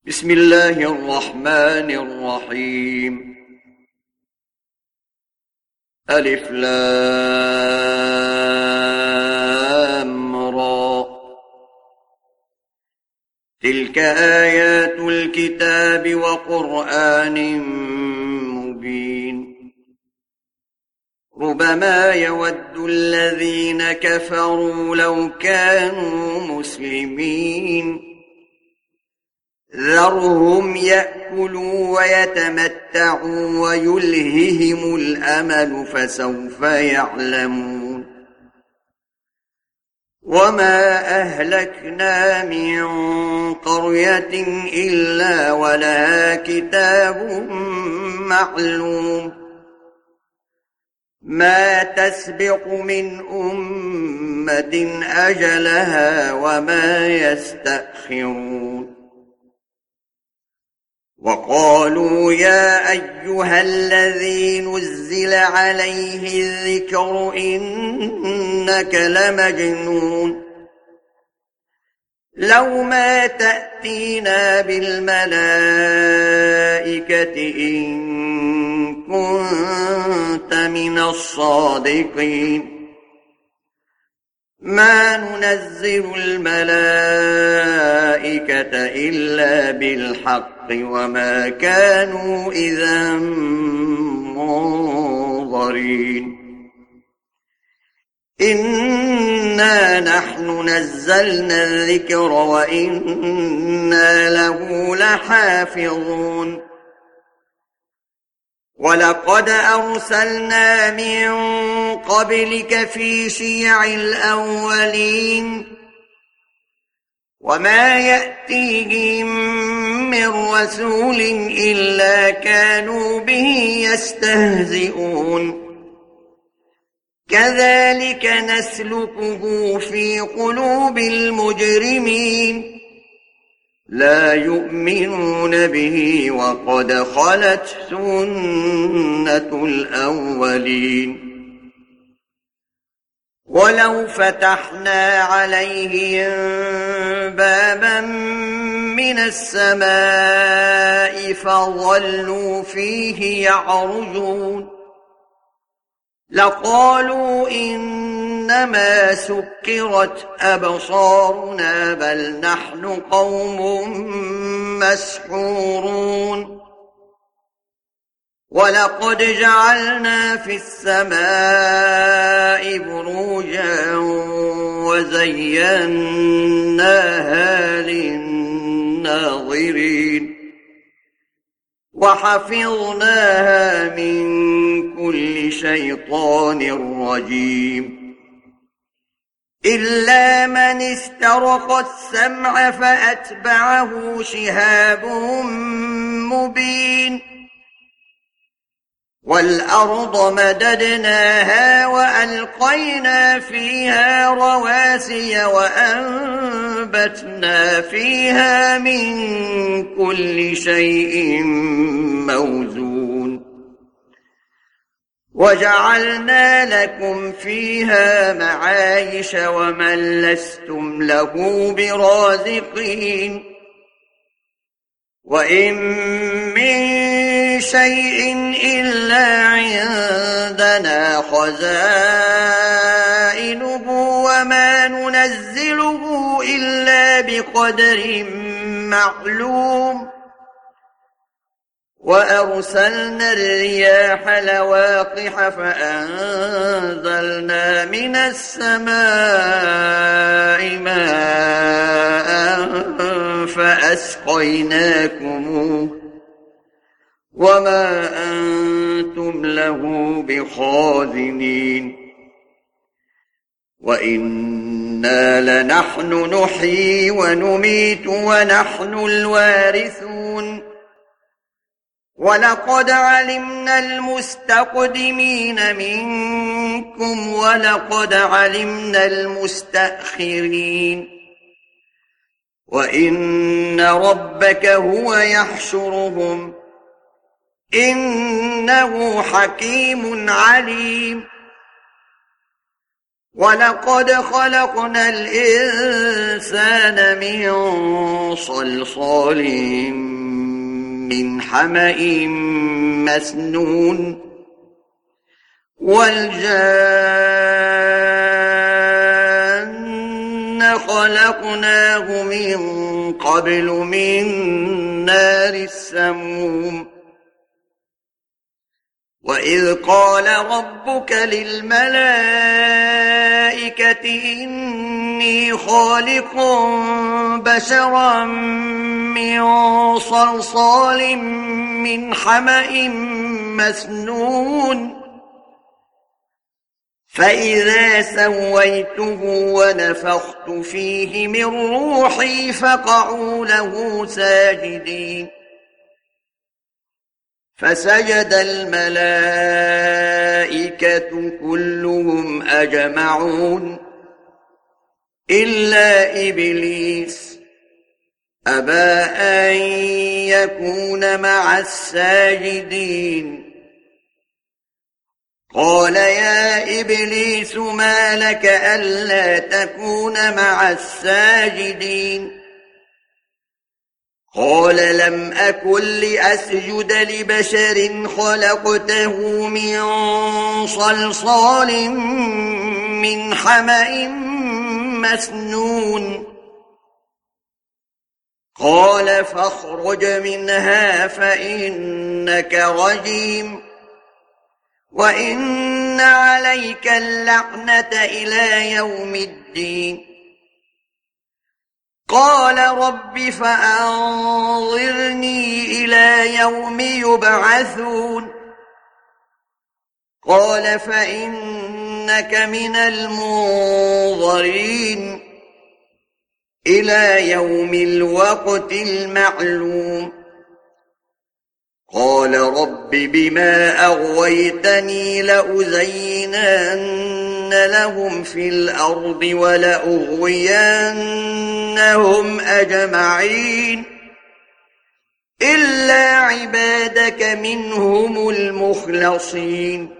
بسم الله الرحمن الرحيم. ألف لام را. تلك آيات الكتاب وقرآن مبين. ربما يود الذين كفروا لو كانوا مسلمين ذرهم يأكلوا ويتمتعوا ويلههم الأمل فسوف يعلمون. وما أهلكنا من قرية إلا ولها كتاب معلوم ما تسبق من أمة أجلها وما يستأخرون. وقالوا يا أيها الذي نزل عليه الذكر إنك لمجنون لو ما تأتينا بالملائكة إن كنت من الصادقين ما ننزل الملائكة إلا بالحق وما كانوا إذا منظرين. إنا نحن نزلنا الذكر وإنا له لحافظون. ولقد أرسلنا من قبلك في شيع الأولين وما يأتيهم من رسول إلا كانوا به يستهزئون. كذلك نسلكه في قلوب المجرمين لا يؤمنون به وقد خلت سنة الأولين. ولو فتحنا عليهم بابا من السماء فظلوا فيه يعرجون لقالوا إنما سكرت أبصارنا بل نحن قوم مسحورون. ولقد جعلنا في السماء بروجا وزيناها للناظرين وحفظناها من كل شيطان رجيم إلا من استرق السمع فأتبعه شهاب مبين. والأرض مددناها وألقينا فيها رواسي وأنبتنا فيها من كل شيء موزون وجعلنا لكم فيها معايش ومن لستم له برازقين. وإن من شيء إلا عندنا خزائنه وما ننزله إلا بقدر معلوم. وأرسلنا الرياح لواقح فأنزلنا من السماء ماء فأسقيناكموه وما أنتم له بخازنين. وإنا لنحن نحيي ونميت ونحن الوارثون. ولقد علمنا المستقدمين منكم ولقد علمنا المستأخرين وإن ربك هو يحشرهم إنه حكيم عليم. ولقد خلقنا الإنسان من صلصال من حمأ مسنون والجان خلقناه من قبل من نار السموم وإذ قال ربك للملائكة إني خالق بشرا من صلصال من حمأ مسنون فإذا سويته ونفخت فيه من روحي فقعوا له ساجدين فسجد الملائكة كلهم أجمعون إلا إبليس أبى أن يكون مع الساجدين قال يا إبليس ما لك ألا تكون مع الساجدين قال لم أكن لأسجد لبشر خلقته من صلصال من حمأ مسنون قال فاخرج منها فإنك رجيم وإن عليك اللعنة إلى يوم الدين قال رب فأنظرني إلى يوم يبعثون قال فإنك من المنظرين إلى يوم الوقت المعلوم قال رب بما أغويتني لأزينن لهم في الأرض ولأغوينهم أجمعين إلا عبادك منهم المخلصين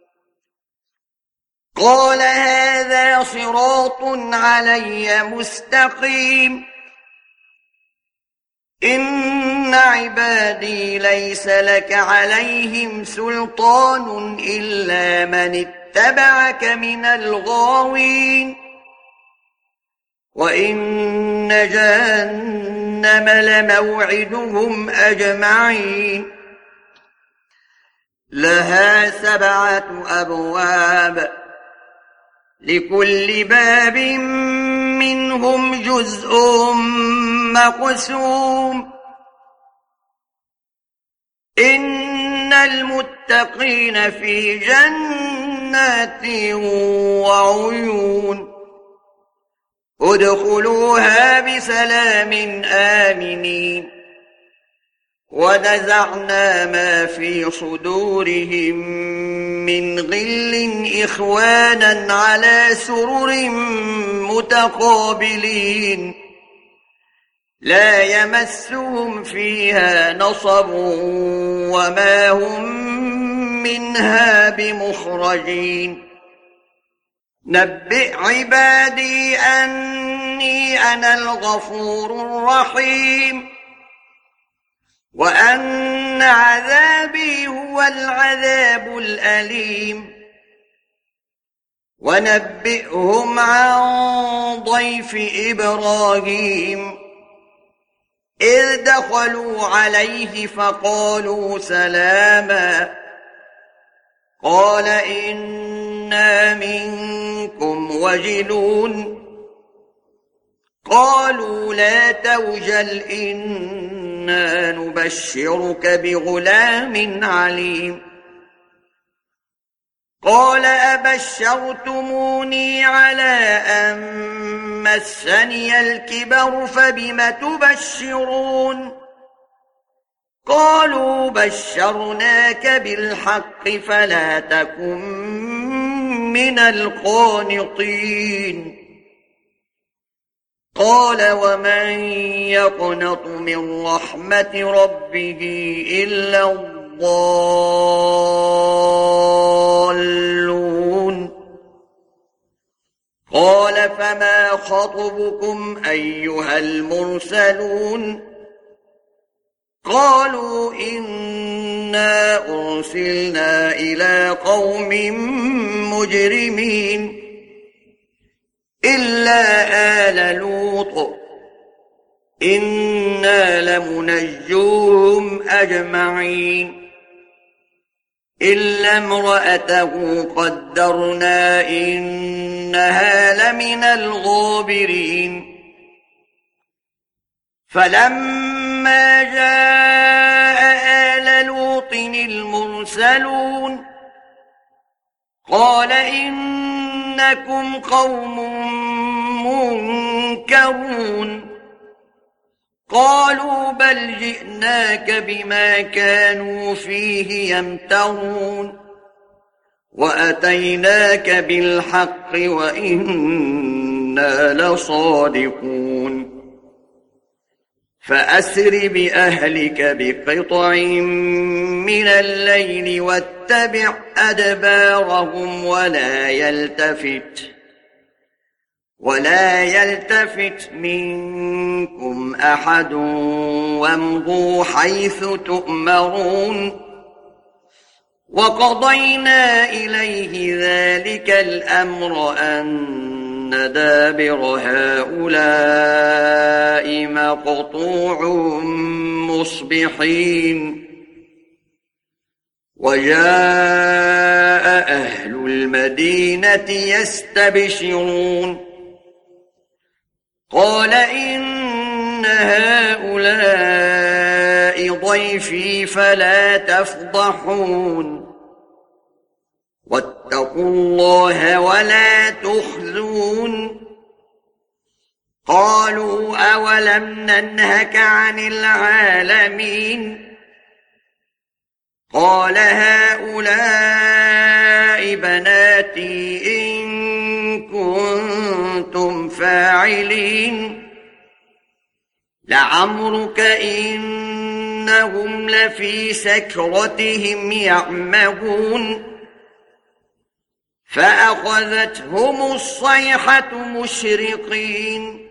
قال هذا صراط علي مستقيم إن عبادي ليس لك عليهم سلطان إلا من اتبعك من الغاوين وإن جهنم لموعدهم أجمعين لها 7 أبواب لكل باب منهم جزء مقسوم إن المتقين في جنات وعيون ادخلوها بسلام آمنين ونزعنا ما في صدورهم من غل إخوانا على سرر متقابلين لا يمسهم فيها نصب وما هم منها بمخرجين نبئ عبادي أني أنا الغفور الرحيم وأن عذابي هو العذاب الأليم ونبئهم عن ضيف إبراهيم إذ دخلوا عليه فقالوا سلاما قال إنا منكم وجلون قالوا لا توجل إنا نبشرك بغلام عليم قال أبشرتموني على أن مسني الكبر فبم تبشرون قالوا بشرناك بالحق فلا تكن من القانطين قال ومن يقنط من رحمة ربه إلا الضالون خطبكم أيها المرسلون قالوا إنا أرسلنا إلى قوم مجرمين إلا آل لوط إنا لمنجوهم أجمعين إلا امرأته قدرنا إنها لمن الغابرين فلما جاء آل لوط المرسلون قال إنكم قوم منكرون قالوا بل جئناك بما كانوا فيه يمترون وأتيناك بالحق وإنا لصادقون فأسر بأهلك بقطع من الليل واتبع أدبارهم ولا يلتفت منكم أحد وامضوا حيث تؤمرون وقضينا إليه ذلك الأمر أن دابر هؤلاء مقطوع مصبحين وجاء أهل المدينة يستبشرون قال إن هؤلاء ضيفي فلا تفضحون واتقوا الله ولا تخزون قالوا أولم ننهك عن العالمين قال هؤلاء بناتي إن كنتم فاعلين لعمرك إنهم لفي سكرتهم يعمهون فأخذتهم الصيحة مشرقين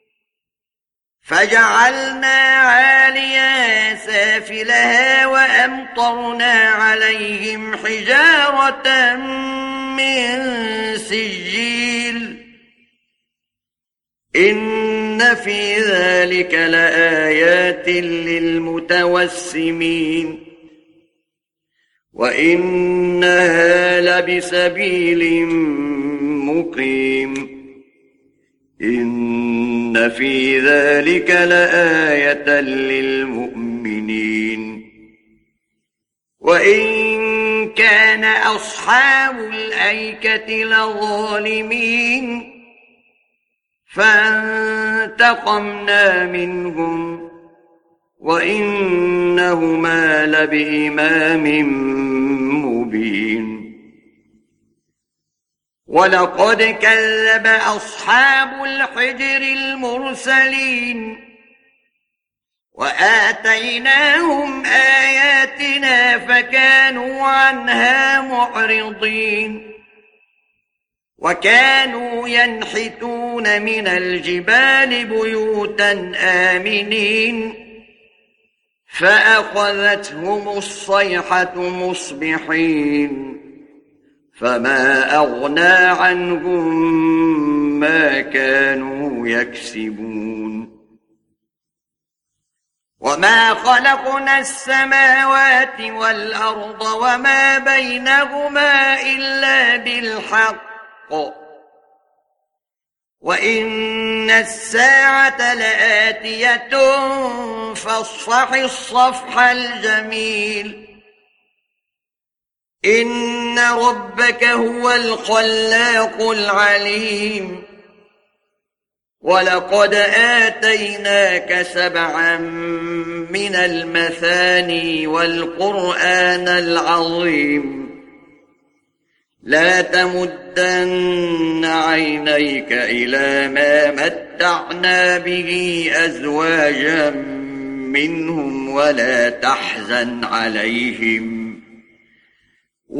فجعلنا عاليها سافلها وأمطرنا عليهم حجارة من سجيل إن في ذلك لآيات للمتوسمين وإنها لبسبيل مقيم إن في ذلك لآية للمؤمنين وإن كان أصحاب الأيكة لظالمين فانتقمنا منهم وإنهما لبإمام مبين ولقد كذب أصحاب الحجر المرسلين وآتيناهم آياتنا فكانوا عنها معرضين وكانوا ينحتون من الجبال بيوتا آمنين فأخذتهم الصيحة مصبحين فما أغنى عنهم ما كانوا يكسبون وما خلقنا السماوات والأرض وما بينهما إلا بالحق وإن الساعة لآتية فاصفح الصفح الجميل إن ربك هو الخلاق العليم ولقد آتيناك 7 من المثاني والقرآن العظيم لا تمدن عينيك إلى ما متعنا به أزواجا منهم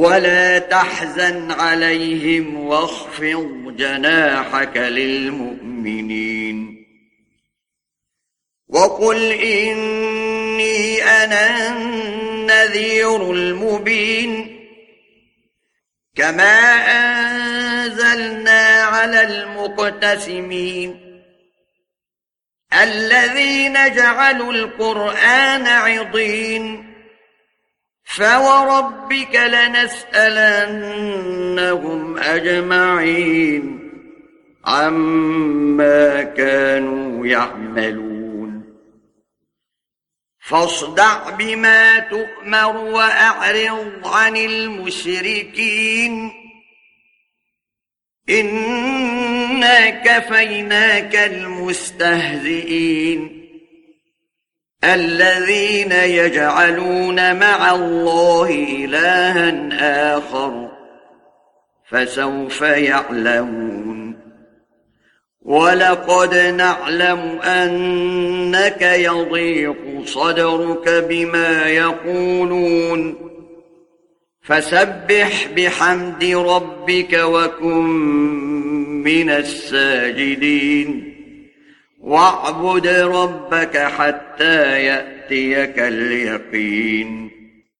ولا تحزن عليهم واخفض جناحك للمؤمنين المؤمنين وقل إني أنا النذير المبين كما أنزلنا على المقتسمين الذين جعلوا القرآن عضين فوربك لنسألنهم أجمعين عما كانوا يعملون فاصدع بما تؤمر وأعرض عن المشركين إنا كفيناك المستهزئين الذين يجعلون مع الله إلها آخر فسوف يعلمون ولقد نعلم أنك يضيق صدرك بما يقولون فسبح بحمد ربك وكن من الساجدين واعبد ربك حتى يأتيك اليقين